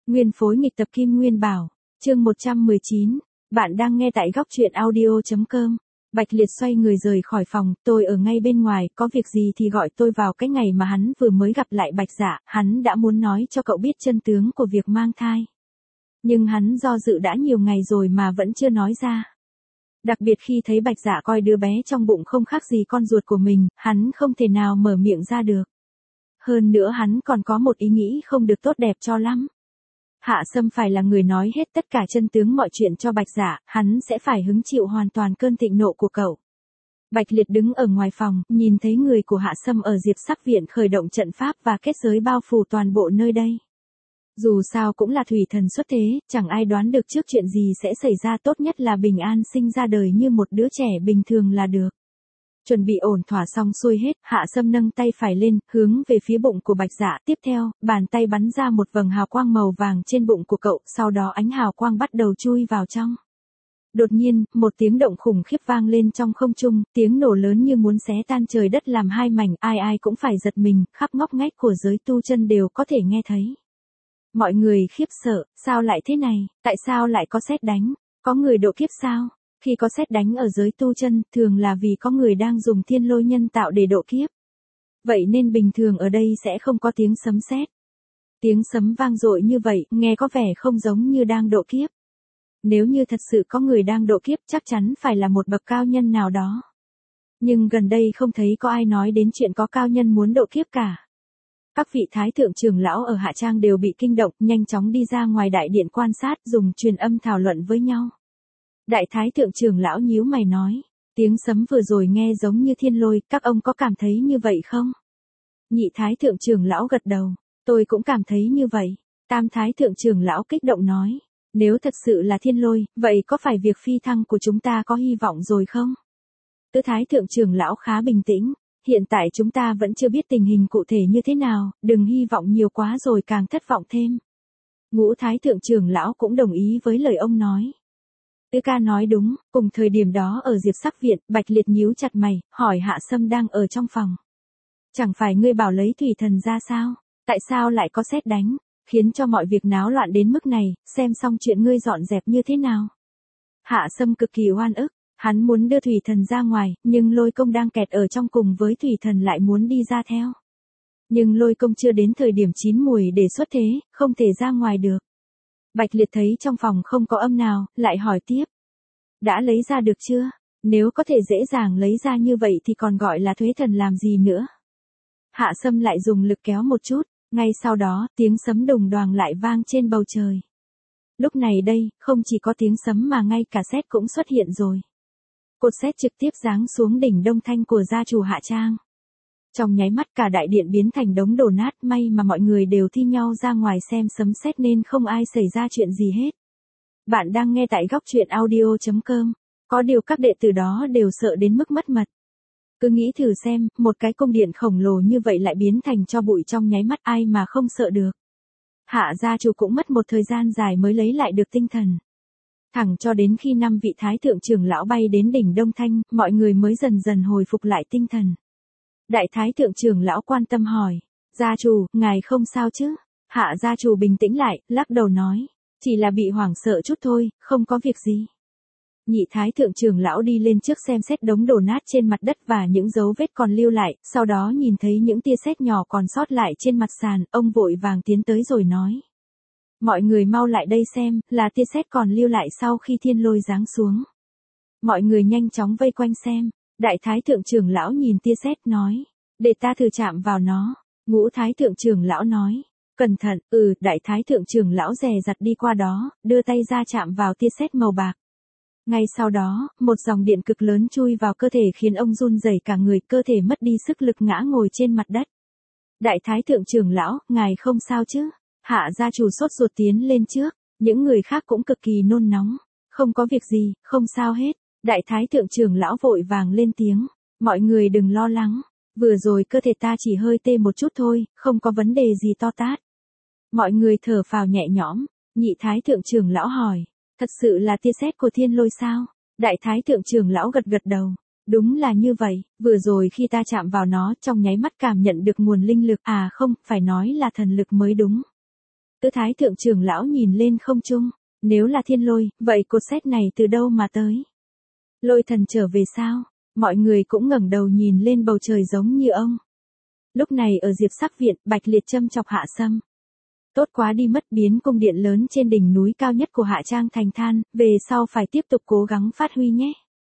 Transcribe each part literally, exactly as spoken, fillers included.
Nguyên phối nghịch tập Kim Nguyên Bảo, chương một trăm mười chín, bạn đang nghe tại góc truyện audio.com. Bạch Liệt xoay người rời khỏi phòng, tôi ở ngay bên ngoài, có việc gì thì gọi tôi vào. Cái ngày mà hắn vừa mới gặp lại Bạch Dạ, hắn đã muốn nói cho cậu biết chân tướng của việc mang thai. Nhưng hắn do dự đã nhiều ngày rồi mà vẫn chưa nói ra. Đặc biệt khi thấy Bạch Dạ coi đứa bé trong bụng không khác gì con ruột của mình, hắn không thể nào mở miệng ra được. Hơn nữa hắn còn có một ý nghĩ không được tốt đẹp cho lắm. Hạ Sâm phải là người nói hết tất cả chân tướng mọi chuyện cho Bạch Dạ, hắn sẽ phải hứng chịu hoàn toàn cơn thịnh nộ của cậu. Bạch Liệt đứng ở ngoài phòng, nhìn thấy người của Hạ Sâm ở Diệp Sắc Viện khởi động trận pháp và kết giới bao phủ toàn bộ nơi đây. Dù sao cũng là thủy thần xuất thế, chẳng ai đoán được trước chuyện gì sẽ xảy ra, tốt nhất là bình an sinh ra đời như một đứa trẻ bình thường là được. Chuẩn bị ổn thỏa xong xuôi hết, Hạ Sâm nâng tay phải lên, hướng về phía bụng của Bạch Dạ. Tiếp theo, bàn tay bắn ra một vầng hào quang màu vàng trên bụng của cậu, sau đó ánh hào quang bắt đầu chui vào trong. Đột nhiên, một tiếng động khủng khiếp vang lên trong không trung, tiếng nổ lớn như muốn xé tan trời đất làm hai mảnh, ai ai cũng phải giật mình, khắp ngóc ngách của giới tu chân đều có thể nghe thấy. Mọi người khiếp sợ, sao lại thế này, tại sao lại có sét đánh, có người độ kiếp sao? Khi có sét đánh ở giới tu chân, thường là vì có người đang dùng thiên lôi nhân tạo để độ kiếp. Vậy nên bình thường ở đây sẽ không có tiếng sấm sét. Tiếng sấm vang dội như vậy, nghe có vẻ không giống như đang độ kiếp. Nếu như thật sự có người đang độ kiếp, chắc chắn phải là một bậc cao nhân nào đó. Nhưng gần đây không thấy có ai nói đến chuyện có cao nhân muốn độ kiếp cả. Các vị thái thượng trưởng lão ở Hạ Trang đều bị kinh động, nhanh chóng đi ra ngoài đại điện quan sát, dùng truyền âm thảo luận với nhau. Đại thái thượng trưởng lão nhíu mày nói, tiếng sấm vừa rồi nghe giống như thiên lôi, các ông có cảm thấy như vậy không? Nhị thái thượng trưởng lão gật đầu, tôi cũng cảm thấy như vậy. Tam thái thượng trưởng lão kích động nói, nếu thật sự là thiên lôi, vậy có phải việc phi thăng của chúng ta có hy vọng rồi không? Tứ thái thượng trưởng lão khá bình tĩnh, hiện tại chúng ta vẫn chưa biết tình hình cụ thể như thế nào, đừng hy vọng nhiều quá rồi càng thất vọng thêm. Ngũ thái thượng trưởng lão cũng đồng ý với lời ông nói. Tứ ca nói đúng, cùng thời điểm đó ở Diệp Sắc Viện, Bạch Liệt nhíu chặt mày, hỏi Hạ Sâm đang ở trong phòng. Chẳng phải ngươi bảo lấy thủy thần ra sao, tại sao lại có sét đánh, khiến cho mọi việc náo loạn đến mức này, xem xong chuyện ngươi dọn dẹp như thế nào. Hạ Sâm cực kỳ oan ức, hắn muốn đưa thủy thần ra ngoài, nhưng Lôi Công đang kẹt ở trong cùng với thủy thần lại muốn đi ra theo. Nhưng Lôi Công chưa đến thời điểm chín mùi để xuất thế, không thể ra ngoài được. Bạch Liệt thấy trong phòng không có âm nào, lại hỏi tiếp. Đã lấy ra được chưa? Nếu có thể dễ dàng lấy ra như vậy thì còn gọi là thuế thần làm gì nữa? Hạ Sâm lại dùng lực kéo một chút, ngay sau đó, tiếng sấm đùng đoàng lại vang trên bầu trời. Lúc này đây, không chỉ có tiếng sấm mà ngay cả sét cũng xuất hiện rồi. Cột sét trực tiếp giáng xuống đỉnh Đông Thanh của gia chủ Hạ Trang. Trong nháy mắt cả đại điện biến thành đống đổ nát, may mà mọi người đều thi nhau ra ngoài xem sấm sét nên không ai xảy ra chuyện gì hết. Bạn đang nghe tại góc truyện audio.com, có điều các đệ tử đó đều sợ đến mức mất mật. Cứ nghĩ thử xem, một cái cung điện khổng lồ như vậy lại biến thành tro bụi trong nháy mắt, ai mà không sợ được. Hạ gia chủ cũng mất một thời gian dài mới lấy lại được tinh thần. Thẳng cho đến khi năm vị thái thượng trưởng lão bay đến đỉnh Đông Thanh, mọi người mới dần dần hồi phục lại tinh thần. Đại thái thượng trưởng lão quan tâm hỏi, gia chủ, ngài không sao chứ? Hạ gia chủ bình tĩnh lại, lắc đầu nói, chỉ là bị hoảng sợ chút thôi, không có việc gì. Nhị thái thượng trưởng lão đi lên trước xem xét đống đổ nát trên mặt đất và những dấu vết còn lưu lại, sau đó nhìn thấy những tia sét nhỏ còn sót lại trên mặt sàn, ông vội vàng tiến tới rồi nói. Mọi người mau lại đây xem, là tia sét còn lưu lại sau khi thiên lôi giáng xuống. Mọi người nhanh chóng vây quanh xem. Đại thái thượng trưởng lão nhìn tia sét nói, để ta thử chạm vào nó. Ngũ thái thượng trưởng lão nói, cẩn thận. Ừ, đại thái thượng trưởng lão dè dặt đi qua đó, đưa tay ra chạm vào tia sét màu bạc. Ngay sau đó, một dòng điện cực lớn chui vào cơ thể khiến ông run rẩy cả người, cơ thể mất đi sức lực ngã ngồi trên mặt đất. Đại thái thượng trưởng lão, ngài không sao chứ? Hạ gia chủ sốt ruột tiến lên trước, những người khác cũng cực kỳ nôn nóng. Không có việc gì, không sao hết. Đại thái thượng trưởng lão vội vàng lên tiếng, mọi người đừng lo lắng, vừa rồi cơ thể ta chỉ hơi tê một chút thôi, không có vấn đề gì to tát. Mọi người thở phào nhẹ nhõm, nhị thái thượng trưởng lão hỏi, thật sự là tia sét của thiên lôi sao? Đại thái thượng trưởng lão gật gật đầu, đúng là như vậy, vừa rồi khi ta chạm vào nó trong nháy mắt cảm nhận được nguồn linh lực, à không, phải nói là thần lực mới đúng. Tứ Thái Thượng trưởng lão nhìn lên không trung. Nếu là thiên lôi, vậy cột sét này từ đâu mà tới? Lôi thần trở về sao? Mọi người cũng ngẩng đầu nhìn lên bầu trời giống như ông. Lúc này ở Diệp Sắc Viện, Bạch Liệt châm chọc Hạ Sâm. Tốt quá đi mất, biến cung điện lớn trên đỉnh núi cao nhất của Hạ Trang thành than, về sau phải tiếp tục cố gắng phát huy nhé.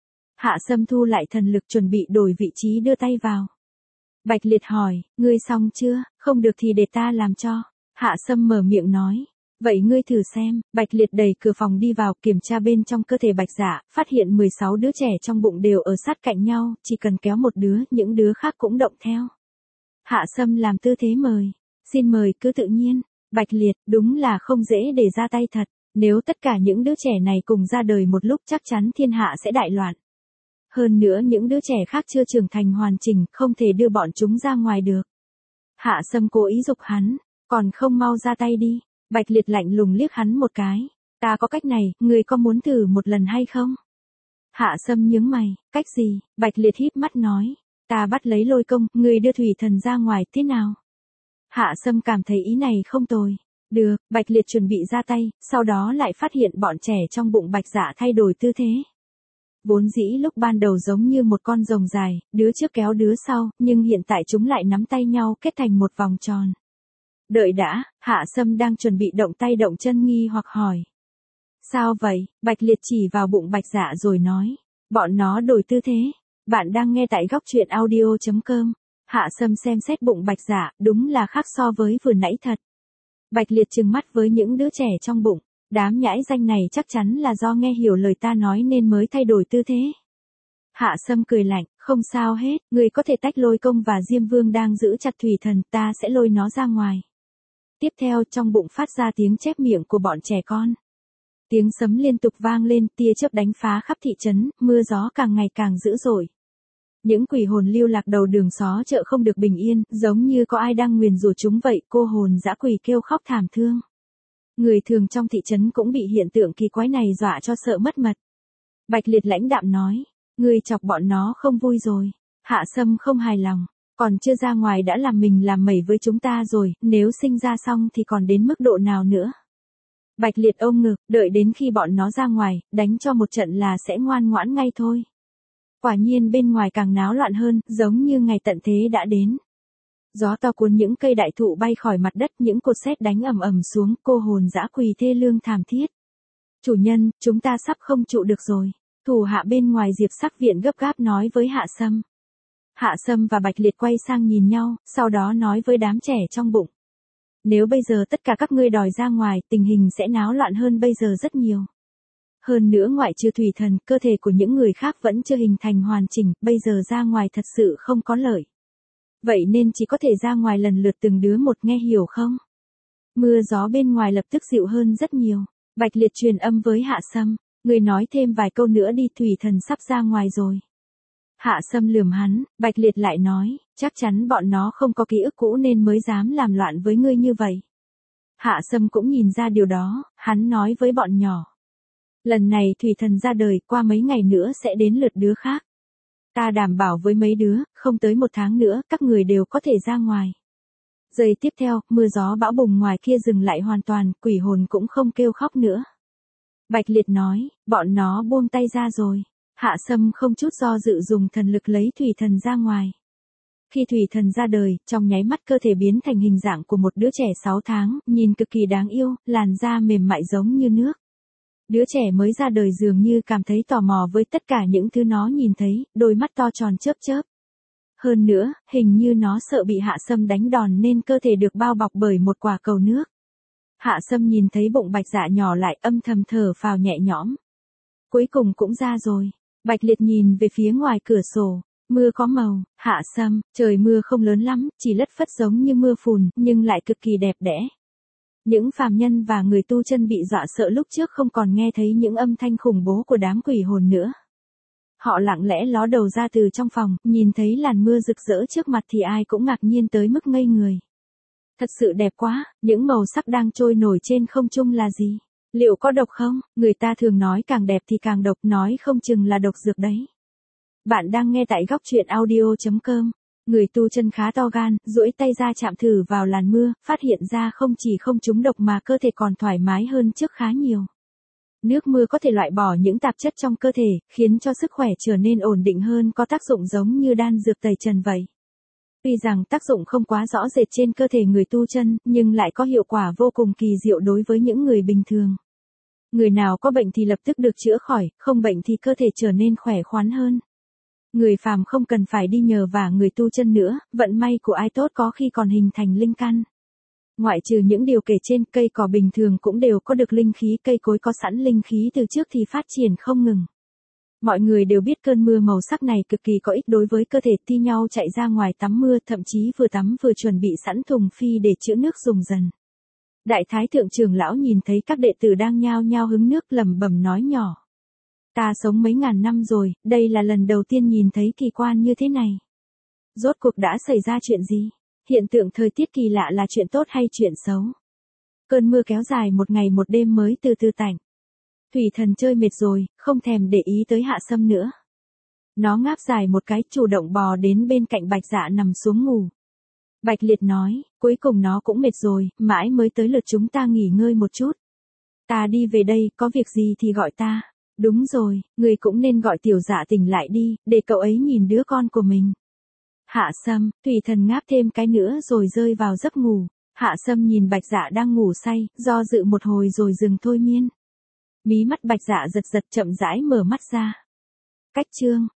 Hạ Sâm thu lại thần lực chuẩn bị đổi vị trí đưa tay vào. Bạch Liệt hỏi, ngươi xong chưa, không được thì để ta làm cho. Hạ Sâm mở miệng nói. Vậy ngươi thử xem. Bạch Liệt đẩy cửa phòng đi vào, kiểm tra bên trong cơ thể Bạch Dạ, phát hiện mười sáu đứa trẻ trong bụng đều ở sát cạnh nhau, chỉ cần kéo một đứa, những đứa khác cũng động theo. Hạ Sâm làm tư thế mời. Xin mời, cứ tự nhiên. Bạch Liệt, đúng là không dễ để ra tay thật. Nếu tất cả những đứa trẻ này cùng ra đời một lúc chắc chắn thiên hạ sẽ đại loạn. Hơn nữa những đứa trẻ khác chưa trưởng thành hoàn chỉnh, không thể đưa bọn chúng ra ngoài được. Hạ Sâm cố ý giục hắn, còn không mau ra tay đi. Bạch Liệt lạnh lùng liếc hắn một cái. Ta có cách này, ngươi có muốn thử một lần hay không? Hạ Sâm nhướng mày, cách gì? Bạch Liệt híp mắt nói. Ta bắt lấy Lôi Công, ngươi đưa Thủy Thần ra ngoài, thế nào? Hạ Sâm cảm thấy ý này không tồi. Được, Bạch Liệt chuẩn bị ra tay, sau đó lại phát hiện bọn trẻ trong bụng Bạch Dạ thay đổi tư thế. Vốn dĩ lúc ban đầu giống như một con rồng dài, đứa trước kéo đứa sau, nhưng hiện tại chúng lại nắm tay nhau kết thành một vòng tròn. Đợi đã, Hạ Sâm đang chuẩn bị động tay động chân nghi hoặc hỏi. Sao vậy? Bạch Liệt chỉ vào bụng Bạch Dạ rồi nói. Bọn nó đổi tư thế. Bạn đang nghe tại góc truyện audio chấm com. Hạ Sâm xem xét bụng Bạch Dạ, đúng là khác so với vừa nãy thật. Bạch Liệt trừng mắt với những đứa trẻ trong bụng. Đám nhãi danh này chắc chắn là do nghe hiểu lời ta nói nên mới thay đổi tư thế. Hạ Sâm cười lạnh, không sao hết, người có thể tách Lôi Công và Diêm Vương đang giữ chặt Thủy Thần, ta sẽ lôi nó ra ngoài. Tiếp theo trong bụng phát ra tiếng chép miệng của bọn trẻ con. Tiếng sấm liên tục vang lên, tia chớp đánh phá khắp thị trấn, mưa gió càng ngày càng dữ dội. Những quỷ hồn lưu lạc đầu đường xó chợ không được bình yên, giống như có ai đang nguyền rủa chúng vậy, cô hồn dã quỷ kêu khóc thảm thương. Người thường trong thị trấn cũng bị hiện tượng kỳ quái này dọa cho sợ mất mật. Bạch Liệt lãnh đạm nói, ngươi chọc bọn nó không vui rồi. Hạ Sâm không hài lòng, còn chưa ra ngoài đã làm mình làm mẩy với chúng ta rồi, nếu sinh ra xong thì còn đến mức độ nào nữa. Bạch Liệt ôm ngực, đợi đến khi bọn nó ra ngoài, đánh cho một trận là sẽ ngoan ngoãn ngay thôi. Quả nhiên bên ngoài càng náo loạn hơn, giống như ngày tận thế đã đến. Gió to cuốn những cây đại thụ bay khỏi mặt đất, những cột sét đánh ầm ầm xuống, cô hồn dã quỳ thê lương thảm thiết. Chủ nhân, chúng ta sắp không trụ được rồi. Thủ hạ bên ngoài Diệp Sắc Viện gấp gáp nói với Hạ Sâm. Hạ Sâm và Bạch Liệt quay sang nhìn nhau, sau đó nói với đám trẻ trong bụng. Nếu bây giờ tất cả các ngươi đòi ra ngoài, tình hình sẽ náo loạn hơn bây giờ rất nhiều. Hơn nữa ngoại trừ Thủy Thần, cơ thể của những người khác vẫn chưa hình thành hoàn chỉnh, bây giờ ra ngoài thật sự không có lợi. Vậy nên chỉ có thể ra ngoài lần lượt từng đứa một, nghe hiểu không? Mưa gió bên ngoài lập tức dịu hơn rất nhiều. Bạch Liệt truyền âm với Hạ Sâm, người nói thêm vài câu nữa đi, Thủy Thần sắp ra ngoài rồi. Hạ Sâm lườm hắn, Bạch Liệt lại nói, chắc chắn bọn nó không có ký ức cũ nên mới dám làm loạn với ngươi như vậy. Hạ Sâm cũng nhìn ra điều đó, hắn nói với bọn nhỏ. Lần này Thủy Thần ra đời, qua mấy ngày nữa sẽ đến lượt đứa khác. Ta đảm bảo với mấy đứa, không tới một tháng nữa, các người đều có thể ra ngoài. Giây tiếp theo, mưa gió bão bùng ngoài kia dừng lại hoàn toàn, quỷ hồn cũng không kêu khóc nữa. Bạch Liệt nói, bọn nó buông tay ra rồi. Hạ Sâm không chút do dự dùng thần lực lấy Thủy Thần ra ngoài. Khi Thủy Thần ra đời, trong nháy mắt cơ thể biến thành hình dạng của một đứa trẻ sáu tháng, nhìn cực kỳ đáng yêu, làn da mềm mại giống như nước. Đứa trẻ mới ra đời dường như cảm thấy tò mò với tất cả những thứ nó nhìn thấy, đôi mắt to tròn chớp chớp. Hơn nữa, hình như nó sợ bị Hạ Sâm đánh đòn nên cơ thể được bao bọc bởi một quả cầu nước. Hạ Sâm nhìn thấy bụng Bạch Dạ nhỏ lại, âm thầm thở phào nhẹ nhõm. Cuối cùng cũng ra rồi. Bạch Liệt nhìn về phía ngoài cửa sổ. Mưa có màu. Hạ Sâm, trời mưa không lớn lắm, chỉ lất phất giống như mưa phùn, nhưng lại cực kỳ đẹp đẽ. Những phàm nhân và người tu chân bị dọa sợ lúc trước không còn nghe thấy những âm thanh khủng bố của đám quỷ hồn nữa. Họ lặng lẽ ló đầu ra từ trong phòng, nhìn thấy làn mưa rực rỡ trước mặt thì ai cũng ngạc nhiên tới mức ngây người. Thật sự đẹp quá, những màu sắc đang trôi nổi trên không trung là gì? Liệu có độc không? Người ta thường nói càng đẹp thì càng độc, nói không chừng là độc dược đấy. Bạn đang nghe tại góc truyện audio chấm com. Người tu chân khá to gan, duỗi tay ra chạm thử vào làn mưa, phát hiện ra không chỉ không trúng độc mà cơ thể còn thoải mái hơn trước khá nhiều. Nước mưa có thể loại bỏ những tạp chất trong cơ thể, khiến cho sức khỏe trở nên ổn định hơn, có tác dụng giống như đan dược tẩy trần vậy. Tuy rằng tác dụng không quá rõ rệt trên cơ thể người tu chân, nhưng lại có hiệu quả vô cùng kỳ diệu đối với những người bình thường. Người nào có bệnh thì lập tức được chữa khỏi, không bệnh thì cơ thể trở nên khỏe khoắn hơn. Người phàm không cần phải đi nhờ vả người tu chân nữa, vận may của ai tốt có khi còn hình thành linh căn. Ngoại trừ những điều kể trên, cây cỏ bình thường cũng đều có được linh khí, cây cối có sẵn linh khí từ trước thì phát triển không ngừng. Mọi người đều biết cơn mưa màu sắc này cực kỳ có ích đối với cơ thể, thi nhau chạy ra ngoài tắm mưa, thậm chí vừa tắm vừa chuẩn bị sẵn thùng phi để chữa nước dùng dần. Đại thái thượng trưởng lão nhìn thấy các đệ tử đang nhao nhao hứng nước lẩm bẩm nói nhỏ. Ta sống mấy ngàn năm rồi, đây là lần đầu tiên nhìn thấy kỳ quan như thế này. Rốt cuộc đã xảy ra chuyện gì? Hiện tượng thời tiết kỳ lạ là chuyện tốt hay chuyện xấu? Cơn mưa kéo dài một ngày một đêm mới từ từ tạnh. Thủy thần chơi mệt rồi, không thèm để ý tới Hạ Sâm nữa. Nó ngáp dài một cái, chủ động bò đến bên cạnh Bạch Dạ nằm xuống ngủ. Bạch Liệt nói, cuối cùng nó cũng mệt rồi, mãi mới tới lượt chúng ta nghỉ ngơi một chút. Ta đi về đây, có việc gì thì gọi ta. Đúng rồi, người cũng nên gọi Tiểu Dạ tỉnh lại đi, để cậu ấy nhìn đứa con của mình. Hạ Sâm, Thủy thần ngáp thêm cái nữa rồi rơi vào giấc ngủ. Hạ Sâm nhìn Bạch Dạ đang ngủ say, do dự một hồi rồi dừng thôi miên. Mí mắt Bạch Dạ giật giật chậm rãi mở mắt ra. Cách chương